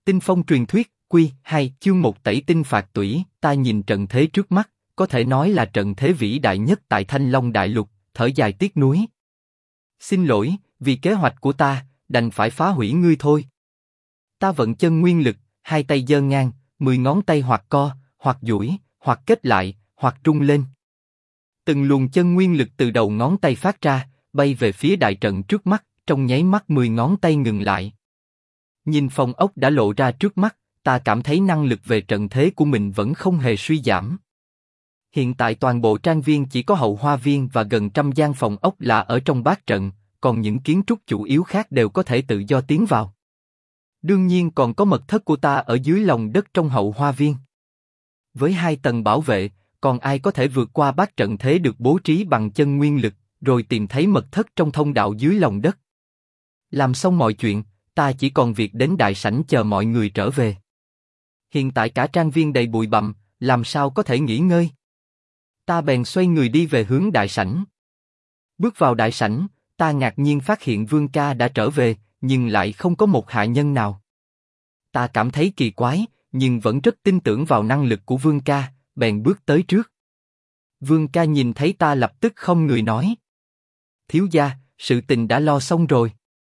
Tinh phong truyền thuyết, Quy 2, chương 1 tẩy tinh phạt tủy. Ta nhìn trận thế trước mắt, có thể nói là trận thế vĩ đại nhất tại Thanh Long Đại Lục, thở dài tiếc nuối. Xin lỗi, vì kế hoạch của ta, đành phải phá hủy ngươi thôi. Ta vận chân nguyên lực, hai tay giơ ngang, 10 ngón tay hoặc co, hoặc duỗi, hoặc kết lại, hoặc trung lên. Từng luồng chân nguyên lực từ đầu ngón tay phát ra, bay về phía đại trận trước mắt, trong nháy mắt 10 ngón tay ngừng lại. Nhìn phòng ốc đã lộ ra trước mắt, ta cảm thấy năng lực về trận thế của mình vẫn không hề suy giảm. Hiện tại toàn bộ trang viên chỉ có hậu hoa viên và gần 100 gian phòng ốc là ở trong bát trận, còn những kiến trúc chủ yếu khác đều có thể tự do tiến vào. Đương nhiên còn có mật thất của ta ở dưới lòng đất trong hậu hoa viên. Với 2 tầng bảo vệ, còn ai có thể vượt qua bát trận thế được bố trí bằng chân nguyên lực, rồi tìm thấy mật thất trong thông đạo dưới lòng đất. Làm xong mọi chuyện, ta chỉ còn việc đến đại sảnh chờ mọi người trở về. Hiện tại cả trang viên đầy bụi bặm, làm sao có thể nghỉ ngơi? Ta bèn xoay người đi về hướng đại sảnh. Bước vào đại sảnh, ta ngạc nhiên phát hiện Vương Ca đã trở về, nhưng lại không có một hạ nhân nào. Ta cảm thấy kỳ quái, nhưng vẫn rất tin tưởng vào năng lực của Vương Ca, bèn bước tới trước. Vương Ca nhìn thấy ta lập tức không người nói: thiếu gia, sự tình đã lo xong rồi.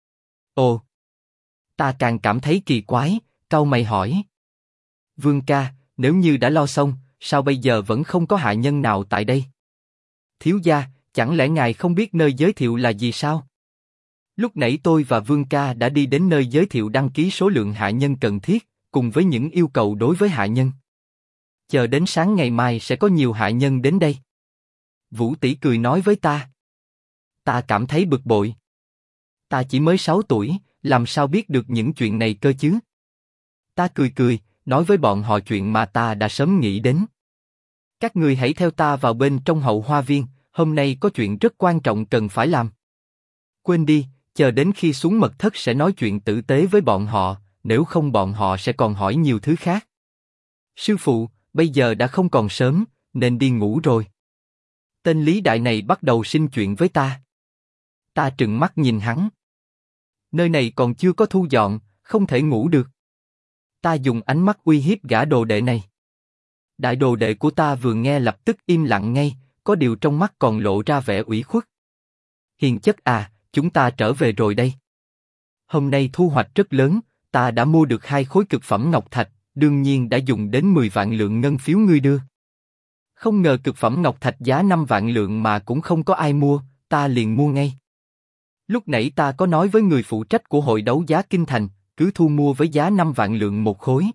Ồ! Ta càng cảm thấy kỳ quái, cau mày hỏi: Vương Ca, nếu như đã lo xong, sao bây giờ vẫn không có hạ nhân nào tại đây? Thiếu gia, chẳng lẽ ngài không biết nơi giới thiệu là gì sao? Lúc nãy tôi và Vương Ca đã đi đến nơi giới thiệu đăng ký số lượng hạ nhân cần thiết, cùng với những yêu cầu đối với hạ nhân. Chờ đến sáng ngày mai sẽ có nhiều hạ nhân đến đây. Vũ tỷ cười nói với ta. Ta cảm thấy bực bội. Ta chỉ mới 6 tuổi, làm sao biết được những chuyện này cơ chứ? Ta cười cười, nói với bọn họ chuyện mà ta đã sớm nghĩ đến. Các người hãy theo ta vào bên trong hậu hoa viên, hôm nay có chuyện rất quan trọng cần phải làm. Quên đi, chờ đến khi xuống mật thất sẽ nói chuyện tử tế với bọn họ, nếu không bọn họ sẽ còn hỏi nhiều thứ khác. Sư phụ, bây giờ đã không còn sớm, nên đi ngủ rồi. Tên Lý Đại này bắt đầu sinh chuyện với ta. Ta trừng mắt nhìn hắn. Nơi này còn chưa có thu dọn, không thể ngủ được. Ta dùng ánh mắt uy hiếp gã đồ đệ này. Đại đồ đệ của ta vừa nghe lập tức im lặng ngay, có điều trong mắt còn lộ ra vẻ ủy khuất. Hiền chất à, chúng ta trở về rồi đây. Hôm nay thu hoạch rất lớn, ta đã mua được 2 khối cực phẩm ngọc thạch, đương nhiên đã dùng đến 10 vạn lượng ngân phiếu ngươi đưa. Không ngờ cực phẩm ngọc thạch giá 5 vạn lượng mà cũng không có ai mua, ta liền mua ngay. Lúc nãy ta có nói với người phụ trách của hội đấu giá Kinh Thành, cứ thu mua với giá 5 vạn lượng một khối.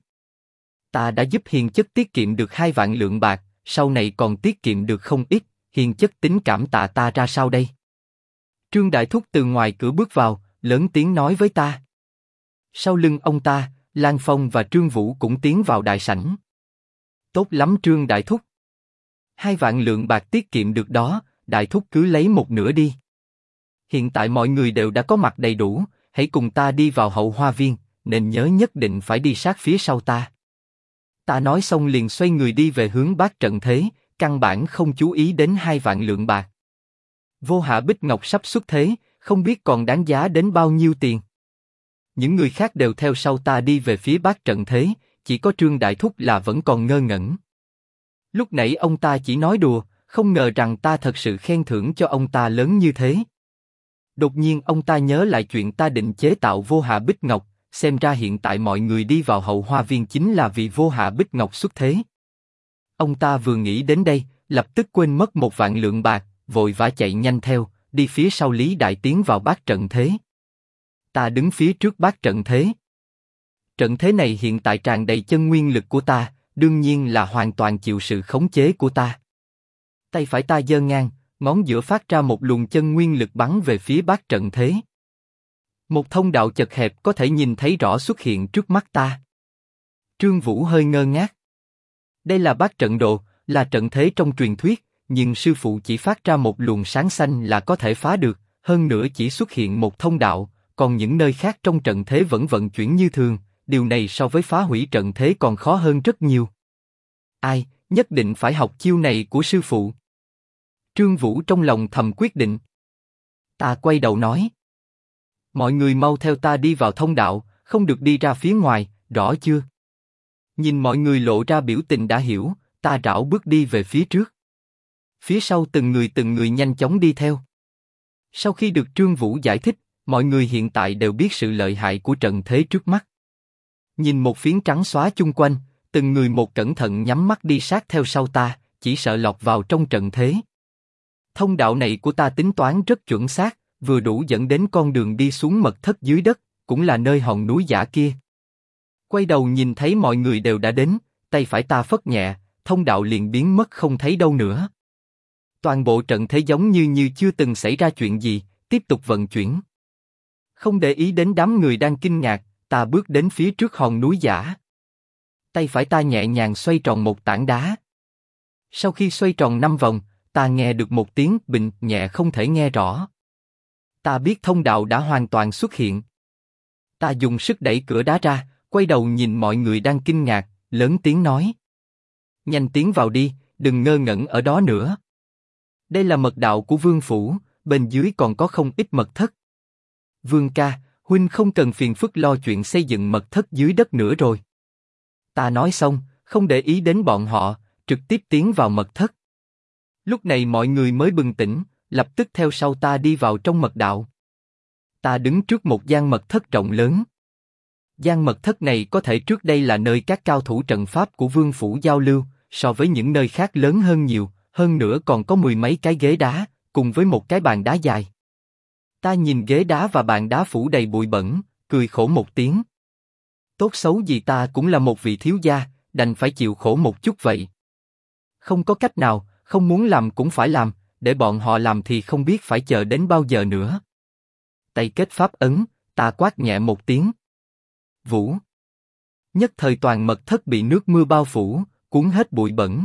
Ta đã giúp Hiền chất tiết kiệm được 2 vạn lượng bạc, sau này còn tiết kiệm được không ít, Hiền chất tính cảm tạ ta ra sao đây? Trương Đại Thúc từ ngoài cửa bước vào, lớn tiếng nói với ta. Sau lưng ông ta, Lan Phong và Trương Vũ cũng tiến vào đại sảnh. Tốt lắm Trương Đại Thúc. 2 vạn lượng bạc tiết kiệm được đó, Đại Thúc cứ lấy một nửa đi. Hiện tại mọi người đều đã có mặt đầy đủ, hãy cùng ta đi vào hậu hoa viên, nên nhớ nhất định phải đi sát phía sau ta. Ta nói xong liền xoay người đi về hướng bát trận thế, căn bản không chú ý đến 2 vạn lượng bạc. Vô Hạ Bích Ngọc sắp xuất thế, không biết còn đáng giá đến bao nhiêu tiền. Những người khác đều theo sau ta đi về phía bát trận thế, chỉ có Trương Đại Thúc là vẫn còn ngơ ngẩn. Lúc nãy ông ta chỉ nói đùa, không ngờ rằng ta thật sự khen thưởng cho ông ta lớn như thế. Đột nhiên ông ta nhớ lại chuyện ta định chế tạo Vô Hạ Bích Ngọc, xem ra hiện tại mọi người đi vào hậu hoa viên chính là vì Vô Hạ Bích Ngọc xuất thế. Ông ta vừa nghĩ đến đây, lập tức quên mất 1 vạn lượng bạc, vội vã chạy nhanh theo, đi phía sau Lý Đại tiến vào bát trận thế. Ta đứng phía trước bát trận thế. Trận thế này hiện tại tràn đầy chân nguyên lực của ta, đương nhiên là hoàn toàn chịu sự khống chế của ta. Tay phải ta giơ ngang, ngón giữa phát ra một luồng chân nguyên lực bắn về phía bát trận thế. Một thông đạo chật hẹp có thể nhìn thấy rõ xuất hiện trước mắt ta. Trương Vũ hơi ngơ ngác. Đây là bát trận đồ, là trận thế trong truyền thuyết, nhưng sư phụ chỉ phát ra một luồng sáng xanh là có thể phá được, hơn nữa chỉ xuất hiện một thông đạo, còn những nơi khác trong trận thế vẫn vận chuyển như thường, điều này so với phá hủy trận thế còn khó hơn rất nhiều. Ai, nhất định phải học chiêu này của sư phụ. Trương Vũ trong lòng thầm quyết định. Ta quay đầu nói. Mọi người mau theo ta đi vào thông đạo, không được đi ra phía ngoài, rõ chưa? Nhìn mọi người lộ ra biểu tình đã hiểu, ta rảo bước đi về phía trước. Phía sau từng người nhanh chóng đi theo. Sau khi được Trương Vũ giải thích, mọi người hiện tại đều biết sự lợi hại của trận thế trước mắt. Nhìn một phiến trắng xóa chung quanh, từng người một cẩn thận nhắm mắt đi sát theo sau ta, chỉ sợ lọt vào trong trận thế. Thông đạo này của ta tính toán rất chuẩn xác, vừa đủ dẫn đến con đường đi xuống mật thất dưới đất, cũng là nơi hòn núi giả kia. Quay đầu nhìn thấy mọi người đều đã đến, tay phải ta phất nhẹ, thông đạo liền biến mất không thấy đâu nữa. Toàn bộ trận thế giống như chưa từng xảy ra chuyện gì, tiếp tục vận chuyển. Không để ý đến đám người đang kinh ngạc, ta bước đến phía trước hòn núi giả. Tay phải ta nhẹ nhàng xoay tròn một tảng đá. Sau khi xoay tròn 5 vòng, ta nghe được một tiếng bình nhẹ không thể nghe rõ. Ta biết thông đạo đã hoàn toàn xuất hiện. Ta dùng sức đẩy cửa đá ra, quay đầu nhìn mọi người đang kinh ngạc, lớn tiếng nói: nhanh tiến vào đi, đừng ngơ ngẩn ở đó nữa. Đây là mật đạo của Vương phủ, bên dưới còn có không ít mật thất. Vương ca, huynh không cần phiền phức lo chuyện xây dựng mật thất dưới đất nữa rồi. Ta nói xong, không để ý đến bọn họ, trực tiếp tiến vào mật thất. Lúc này mọi người mới bừng tỉnh, lập tức theo sau ta đi vào trong mật đạo. Ta đứng trước một gian mật thất rộng lớn. Gian mật thất này có thể trước đây là nơi các cao thủ trận pháp của Vương phủ giao lưu, so với những nơi khác lớn hơn nhiều, hơn nữa còn có 10 mấy cái ghế đá, cùng với một cái bàn đá dài. Ta nhìn ghế đá và bàn đá phủ đầy bụi bẩn, cười khổ một tiếng. Tốt xấu gì ta cũng là một vị thiếu gia, đành phải chịu khổ một chút vậy. Không có cách nào, không muốn làm cũng phải làm, để bọn họ làm thì không biết phải chờ đến bao giờ nữa. Tay kết pháp ấn, ta quát nhẹ một tiếng. Vũ. Nhất thời toàn mật thất bị nước mưa bao phủ, cuốn hết bụi bẩn.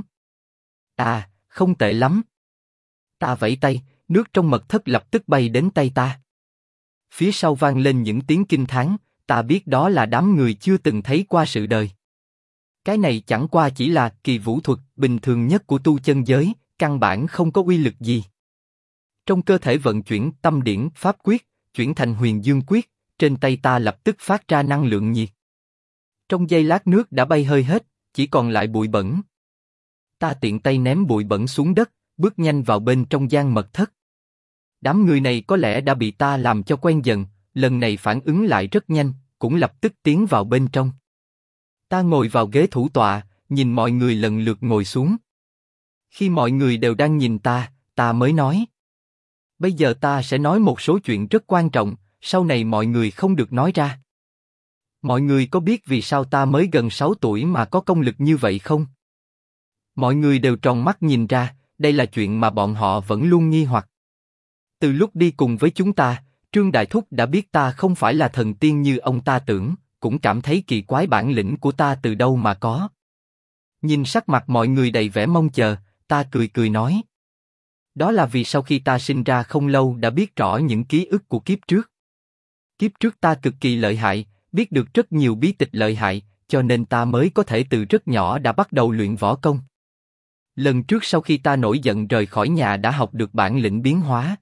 À, không tệ lắm. Ta vẫy tay, nước trong mật thất lập tức bay đến tay ta. Phía sau vang lên những tiếng kinh thán, ta biết đó là đám người chưa từng thấy qua sự đời. Cái này chẳng qua chỉ là kỳ vũ thuật bình thường nhất của tu chân giới, căn bản không có uy lực gì. Trong cơ thể vận chuyển tâm điển pháp quyết, chuyển thành huyền dương quyết, trên tay ta lập tức phát ra năng lượng nhiệt. Trong giây lát nước đã bay hơi hết, chỉ còn lại bụi bẩn. Ta tiện tay ném bụi bẩn xuống đất, bước nhanh vào bên trong gian mật thất. Đám người này có lẽ đã bị ta làm cho quen dần, lần này phản ứng lại rất nhanh, cũng lập tức tiến vào bên trong. Ta ngồi vào ghế thủ tọa, nhìn mọi người lần lượt ngồi xuống. Khi mọi người đều đang nhìn ta mới nói: bây giờ ta sẽ nói một số chuyện rất quan trọng, sau này mọi người không được nói ra. Mọi người có biết vì sao ta mới gần 6 tuổi mà có công lực như vậy không? Mọi người đều tròn mắt nhìn ra, đây là chuyện mà bọn họ vẫn luôn nghi hoặc. Từ lúc đi cùng với chúng ta, Trương Đại Thúc đã biết ta không phải là thần tiên như ông ta tưởng, cũng cảm thấy kỳ quái bản lĩnh của ta từ đâu mà có. Nhìn sắc mặt mọi người đầy vẻ mong chờ, ta cười cười nói: đó là vì sau khi ta sinh ra không lâu đã biết rõ những ký ức của kiếp trước. Kiếp trước ta cực kỳ lợi hại, biết được rất nhiều bí tịch lợi hại, cho nên ta mới có thể từ rất nhỏ đã bắt đầu luyện võ công. Lần trước sau khi ta nổi giận rời khỏi nhà đã học được bản lĩnh biến hóa.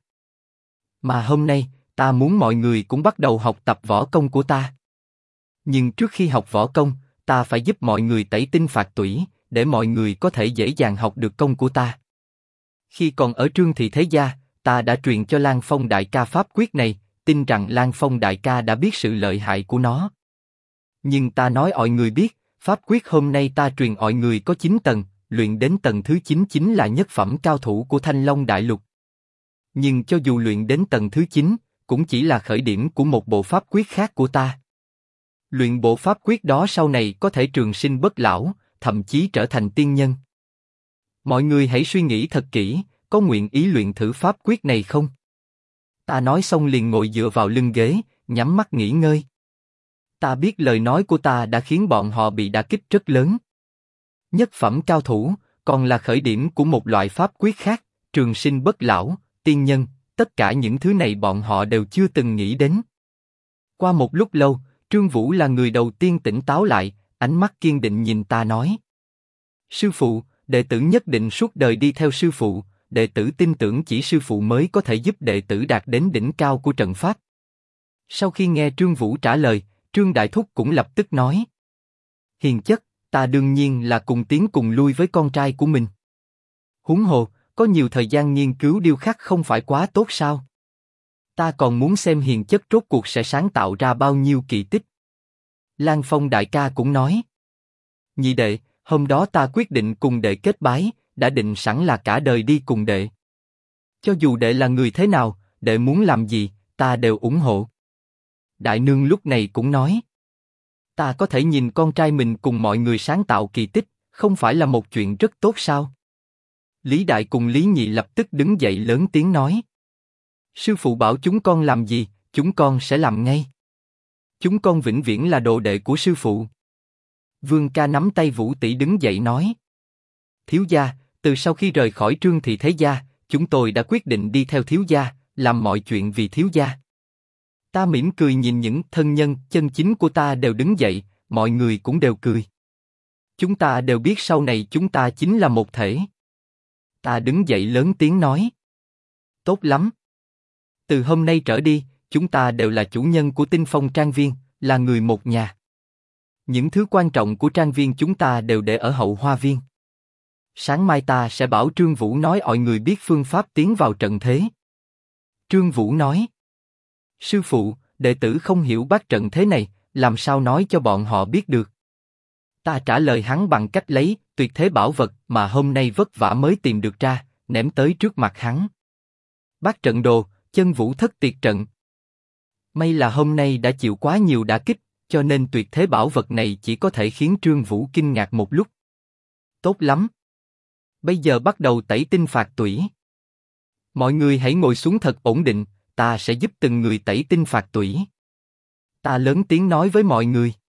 Mà hôm nay, ta muốn mọi người cũng bắt đầu học tập võ công của ta. Nhưng trước khi học võ công, ta phải giúp mọi người tẩy tinh phạt tủy, để mọi người có thể dễ dàng học được công của ta. Khi còn ở Trương Thị Thế Gia, ta đã truyền cho Lan Phong đại ca pháp quyết này, tin rằng Lan Phong đại ca đã biết sự lợi hại của nó. Nhưng ta nói mọi người biết, pháp quyết hôm nay ta truyền mọi người có 9 tầng, luyện đến tầng thứ 9 chính là nhất phẩm cao thủ của Thanh Long Đại Lục. Nhưng cho dù luyện đến tầng thứ 9, cũng chỉ là khởi điểm của một bộ pháp quyết khác của ta. Luyện bộ pháp quyết đó sau này có thể trường sinh bất lão, thậm chí trở thành tiên nhân. Mọi người hãy suy nghĩ thật kỹ, có nguyện ý luyện thử pháp quyết này không? Ta nói xong liền ngồi dựa vào lưng ghế, nhắm mắt nghỉ ngơi. Ta biết lời nói của ta đã khiến bọn họ bị đả kích rất lớn. Nhất phẩm cao thủ, còn là khởi điểm của một loại pháp quyết khác, trường sinh bất lão, tiên nhân, tất cả những thứ này bọn họ đều chưa từng nghĩ đến. Qua một lúc lâu, Trương Vũ là người đầu tiên tỉnh táo lại, ánh mắt kiên định nhìn ta nói: sư phụ, đệ tử nhất định suốt đời đi theo sư phụ, đệ tử tin tưởng chỉ sư phụ mới có thể giúp đệ tử đạt đến đỉnh cao của trận pháp. Sau khi nghe Trương Vũ trả lời, Trương Đại Thúc cũng lập tức nói: Hiền chất, ta đương nhiên là cùng tiến cùng lui với con trai của mình. Huống hồ, có nhiều thời gian nghiên cứu điêu khắc không phải quá tốt sao? Ta còn muốn xem hiền chất rốt cuộc sẽ sáng tạo ra bao nhiêu kỳ tích. Lan Phong đại ca cũng nói. Nhị đệ, hôm đó ta quyết định cùng đệ kết bái, đã định sẵn là cả đời đi cùng đệ. Cho dù đệ là người thế nào, đệ muốn làm gì, ta đều ủng hộ. Đại nương lúc này cũng nói. Ta có thể nhìn con trai mình cùng mọi người sáng tạo kỳ tích, không phải là một chuyện rất tốt sao? Lý Đại cùng Lý Nhị lập tức đứng dậy lớn tiếng nói. Sư phụ bảo chúng con làm gì, chúng con sẽ làm ngay. Chúng con vĩnh viễn là đồ đệ của sư phụ. Vương Ca nắm tay Vũ Tỷ đứng dậy nói. Thiếu gia, từ sau khi rời khỏi Trương Thị Thế Gia, chúng tôi đã quyết định đi theo thiếu gia, làm mọi chuyện vì thiếu gia. Ta mỉm cười nhìn những thân nhân chân chính của ta đều đứng dậy, mọi người cũng đều cười. Chúng ta đều biết sau này chúng ta chính là một thể. Ta đứng dậy lớn tiếng nói. Tốt lắm. Từ hôm nay trở đi, chúng ta đều là chủ nhân của Tinh Phong Trang Viên, là người một nhà. Những thứ quan trọng của trang viên chúng ta đều để ở hậu hoa viên. Sáng mai ta sẽ bảo Trương Vũ nói mọi người biết phương pháp tiến vào trận thế. Trương Vũ nói. Sư phụ, đệ tử không hiểu bát trận thế này, làm sao nói cho bọn họ biết được? Ta trả lời hắn bằng cách lấy tuyệt thế bảo vật mà hôm nay vất vả mới tìm được ra, ném tới trước mặt hắn. Bát trận đồ, Chân Vũ Thất Tiệt trận. May là hôm nay đã chịu quá nhiều đả kích, cho nên tuyệt thế bảo vật này chỉ có thể khiến Trương Vũ kinh ngạc một lúc. Tốt lắm. Bây giờ bắt đầu tẩy tinh phạt tủy. Mọi người hãy ngồi xuống thật ổn định, ta sẽ giúp từng người tẩy tinh phạt tủy. Ta lớn tiếng nói với mọi người.